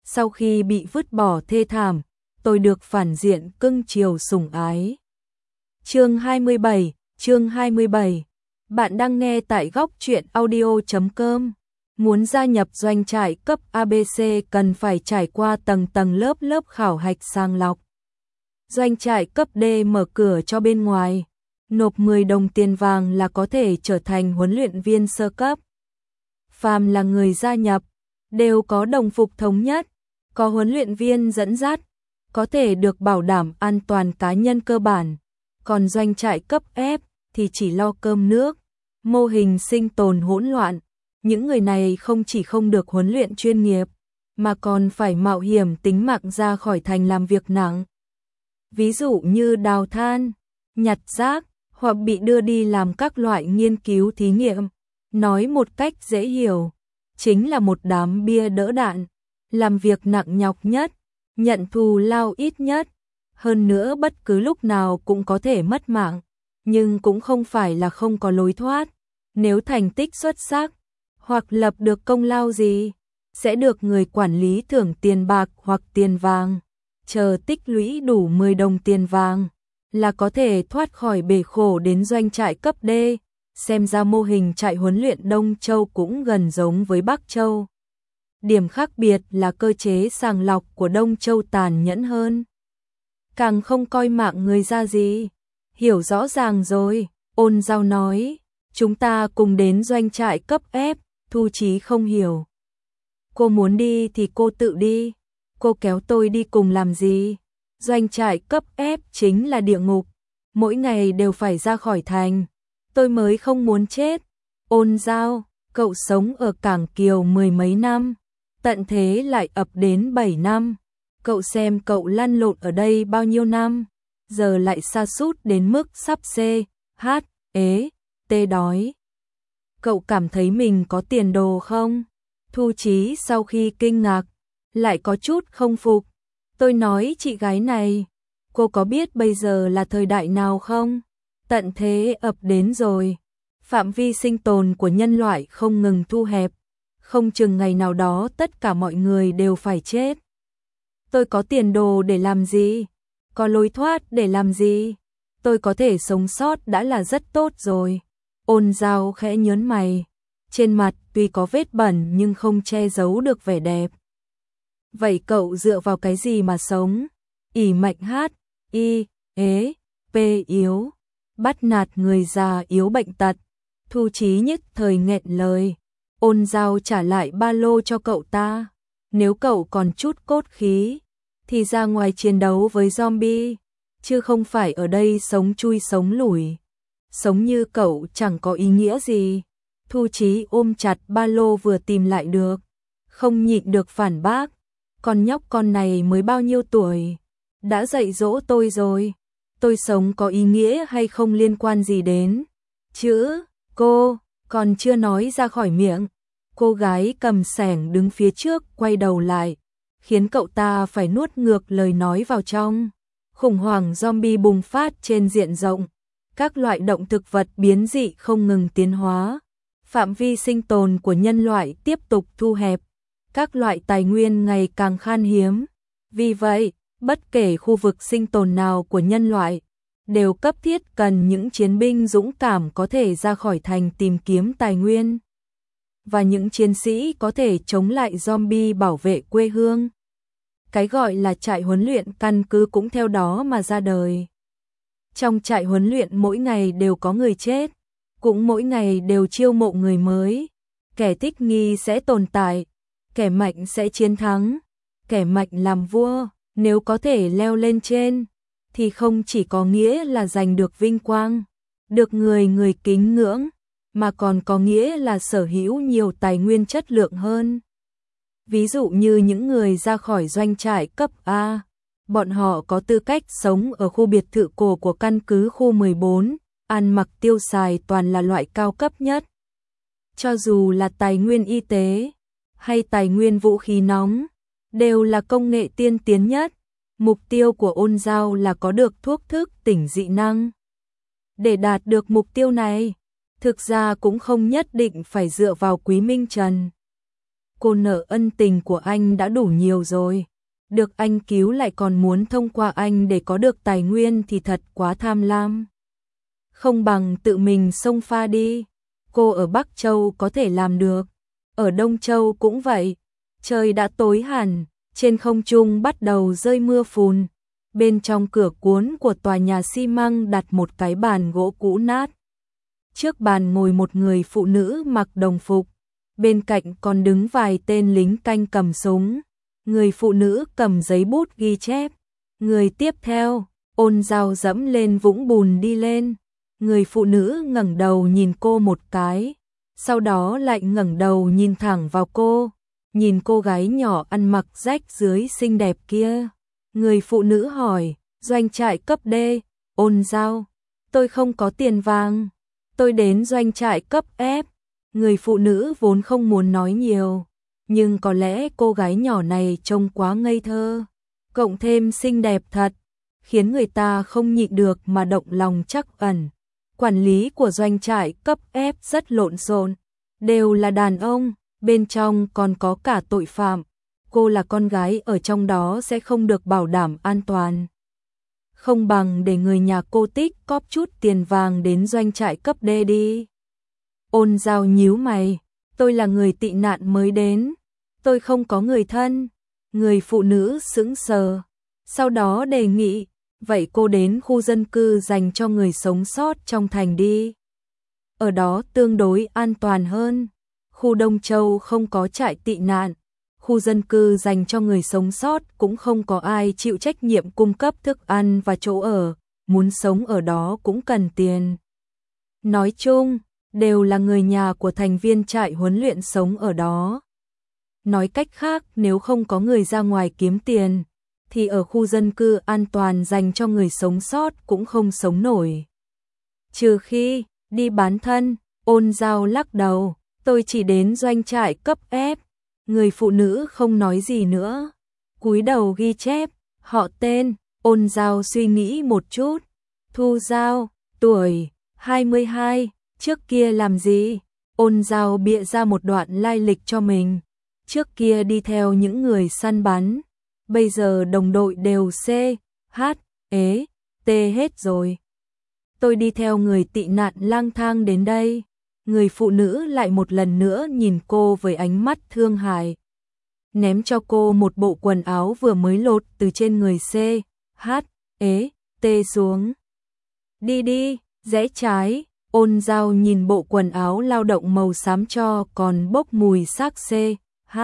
sau khi bị vứt bỏ thê thảm, tôi được phản diện cưng chiều sủng ái. Chương 27. Bạn đang nghe tại góc truyện audio.com. Muốn gia nhập doanh trại cấp ABC cần phải trải qua tầng tầng lớp lớp khảo hạch sàng lọc. Doanh trại cấp D mở cửa cho bên ngoài, nộp 10 đồng tiền vàng là có thể trở thành huấn luyện viên sơ cấp. Phàm là người gia nhập, đều có đồng phục thống nhất, có huấn luyện viên dẫn dắt, có thể được bảo đảm an toàn cá nhân cơ bản. Còn doanh trại cấp F thì chỉ lo cơm nước, mô hình sinh tồn hỗn loạn. Những người này không chỉ không được huấn luyện chuyên nghiệp, mà còn phải mạo hiểm tính mạng ra khỏi thành làm việc nặng. Ví dụ như đào than, nhặt rác, hoặc bị đưa đi làm các loại nghiên cứu thí nghiệm. Nói một cách dễ hiểu, chính là một đám bia đỡ đạn, làm việc nặng nhọc nhất, nhận thù lao ít nhất. Hơn nữa bất cứ lúc nào cũng có thể mất mạng, nhưng cũng không phải là không có lối thoát. Nếu thành tích xuất sắc, hoặc lập được công lao gì, sẽ được người quản lý thưởng tiền bạc hoặc tiền vàng. Chờ tích lũy đủ 10 đồng tiền vàng, là có thể thoát khỏi bể khổ đến doanh trại cấp D. Xem ra mô hình trại huấn luyện Đông Châu cũng gần giống với Bắc Châu. Điểm khác biệt là cơ chế sàng lọc của Đông Châu tàn nhẫn hơn. Càng không coi mạng người ra gì. Hiểu rõ ràng rồi, Ôn Giao nói. Chúng ta cùng đến doanh trại cấp F. Thu Chí không hiểu. Cô muốn đi thì cô tự đi. Cô kéo tôi đi cùng làm gì? Doanh trại cấp F chính là địa ngục. Mỗi ngày đều phải ra khỏi thành. Tôi mới không muốn chết. Ôn Giao, cậu sống ở Cảng Kiều 10 mấy năm. Tận thế lại ập đến 7 năm. Cậu xem cậu lăn lộn ở đây bao nhiêu năm. Giờ lại sa sút đến mức sắp C, H, ế, T đói. Cậu cảm thấy mình có tiền đồ không? Thu Chí sau khi kinh ngạc, lại có chút không phục. Tôi nói chị gái này, cô có biết bây giờ là thời đại nào không? Tận thế ập đến rồi. Phạm vi sinh tồn của nhân loại không ngừng thu hẹp. Không chừng ngày nào đó tất cả mọi người đều phải chết. Tôi có tiền đồ để làm gì? Có lối thoát để làm gì? Tôi có thể sống sót đã là rất tốt rồi. Ôn Giao khẽ nhớn mày. Trên mặt tuy có vết bẩn nhưng không che giấu được vẻ đẹp. Vậy cậu dựa vào cái gì mà sống? Ỷ mạnh H, I, ế, P yếu. Bắt nạt người già yếu bệnh tật. Thu Chí nhất thời nghẹn lời. Ôn Giao trả lại ba lô cho cậu ta. Nếu cậu còn chút cốt khí, thì ra ngoài chiến đấu với zombie, chứ không phải ở đây sống chui sống lủi. Sống như cậu chẳng có ý nghĩa gì. Thu Chí ôm chặt ba lô vừa tìm lại được, không nhịn được phản bác. Con nhóc con này mới bao nhiêu tuổi, đã dạy dỗ tôi rồi. Tôi sống có ý nghĩa hay không liên quan gì đến chữ cô, còn chưa nói ra khỏi miệng. Cô gái cầm xẻng đứng phía trước quay đầu lại, khiến cậu ta phải nuốt ngược lời nói vào trong. Khủng hoảng zombie bùng phát trên diện rộng. Các loại động thực vật biến dị không ngừng tiến hóa. Phạm vi sinh tồn của nhân loại tiếp tục thu hẹp. Các loại tài nguyên ngày càng khan hiếm. Vì vậy, bất kể khu vực sinh tồn nào của nhân loại, đều cấp thiết cần những chiến binh dũng cảm có thể ra khỏi thành tìm kiếm tài nguyên. Và những chiến sĩ có thể chống lại zombie bảo vệ quê hương. Cái gọi là trại huấn luyện căn cứ cũng theo đó mà ra đời. Trong trại huấn luyện mỗi ngày đều có người chết, cũng mỗi ngày đều chiêu mộ người mới. Kẻ thích nghi sẽ tồn tại, kẻ mạnh sẽ chiến thắng, kẻ mạnh làm vua. Nếu có thể leo lên trên, thì không chỉ có nghĩa là giành được vinh quang, được người kính ngưỡng, mà còn có nghĩa là sở hữu nhiều tài nguyên chất lượng hơn. Ví dụ như những người ra khỏi doanh trại cấp A, bọn họ có tư cách sống ở khu biệt thự cổ của căn cứ khu 14, ăn mặc tiêu xài toàn là loại cao cấp nhất. Cho dù là tài nguyên y tế hay tài nguyên vũ khí nóng, đều là công nghệ tiên tiến nhất. Mục tiêu của Ôn Giao là có được thuốc thức tỉnh dị năng. Để đạt được mục tiêu này, thực ra cũng không nhất định phải dựa vào Quý Minh Trần. cô nợ ân tình của anh đã đủ nhiều rồi. Được anh cứu lại còn muốn thông qua anh để có được tài nguyên thì thật quá tham lam. Không bằng tự mình xông pha đi. Cô ở Bắc Châu có thể làm được. Ở Đông Châu cũng vậy. Trời đã tối hẳn, trên không trung bắt đầu rơi mưa phùn. Bên trong cửa cuốn của tòa nhà xi măng đặt một cái bàn gỗ cũ nát. Trước bàn ngồi một người phụ nữ mặc đồng phục. Bên cạnh còn đứng vài tên lính canh cầm súng. Người phụ nữ cầm giấy bút ghi chép. Người tiếp theo, Ôn Giao dẫm lên vũng bùn đi lên. Người phụ nữ ngẩng đầu nhìn cô một cái, sau đó lại ngẩng đầu nhìn thẳng vào cô, nhìn cô gái nhỏ ăn mặc rách rưới xinh đẹp kia. Người phụ nữ hỏi, doanh trại cấp D, Ôn Giao, tôi không có tiền vàng, tôi đến doanh trại cấp F. Người phụ nữ vốn không muốn nói nhiều, nhưng có lẽ cô gái nhỏ này trông quá ngây thơ, cộng thêm xinh đẹp thật, khiến người ta không nhịn được mà động lòng trắc ẩn. Quản lý của doanh trại cấp F rất lộn xộn, đều là đàn ông, bên trong còn có cả tội phạm. Cô là con gái ở trong đó sẽ không được bảo đảm an toàn. Không bằng để người nhà cô tích cóp chút tiền vàng đến doanh trại cấp D đi. Ôn Giao nhíu mày, tôi là người tị nạn mới đến, tôi không có người thân. Người phụ nữ sững sờ, sau đó đề nghị, vậy cô đến khu dân cư dành cho người sống sót trong thành đi. Ở đó tương đối an toàn hơn. Khu Đông Châu không có trại tị nạn, khu dân cư dành cho người sống sót cũng không có ai chịu trách nhiệm cung cấp thức ăn và chỗ ở, muốn sống ở đó cũng cần tiền. Nói chung, đều là người nhà của thành viên trại huấn luyện sống ở đó. Nói cách khác, nếu không có người ra ngoài kiếm tiền, thì ở khu dân cư an toàn dành cho người sống sót cũng không sống nổi. Trừ khi đi bán thân. Ôn Giao lắc đầu, tôi chỉ đến doanh trại cấp F. Người phụ nữ không nói gì nữa, cúi đầu ghi chép, họ tên. Ôn Giao suy nghĩ một chút, Thu Giao, tuổi 22, trước kia làm gì? Ôn Giao bịa ra một đoạn lai lịch cho mình, trước kia đi theo những người săn bắn, bây giờ đồng đội đều C, H, E, T hết rồi. Tôi đi theo người tị nạn lang thang đến đây. Người phụ nữ lại một lần nữa nhìn cô với ánh mắt thương hại, ném cho cô một bộ quần áo vừa mới lột từ trên người C, H, E, T xuống. Đi đi, rẽ trái. Ôn Giao nhìn bộ quần áo lao động màu xám cho còn bốc mùi xác C, H,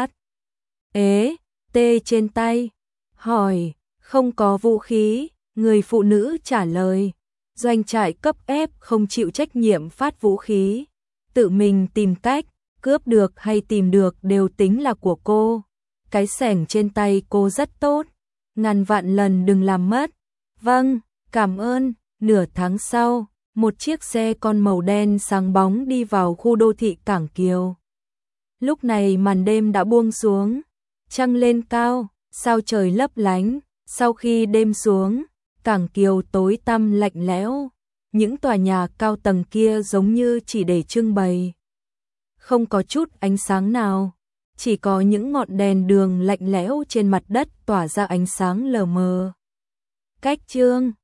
E, T trên tay. Hỏi, không có vũ khí. Người phụ nữ trả lời, doanh trại cấp F không chịu trách nhiệm phát vũ khí. Tự mình tìm cách, cướp được hay tìm được đều tính là của cô. Cái xẻng trên tay cô rất tốt, ngàn vạn lần đừng làm mất. Vâng, cảm ơn. Nửa tháng sau, một chiếc xe con màu đen sáng bóng đi vào khu đô thị Cảng Kiều. Lúc này màn đêm đã buông xuống, trăng lên cao, sao trời lấp lánh. Sau khi đêm xuống, Cảng Kiều tối tăm lạnh lẽo. Những tòa nhà cao tầng kia giống như chỉ để trưng bày, không có chút ánh sáng nào, chỉ có những ngọn đèn đường lạnh lẽo trên mặt đất tỏa ra ánh sáng lờ mờ. Cách chương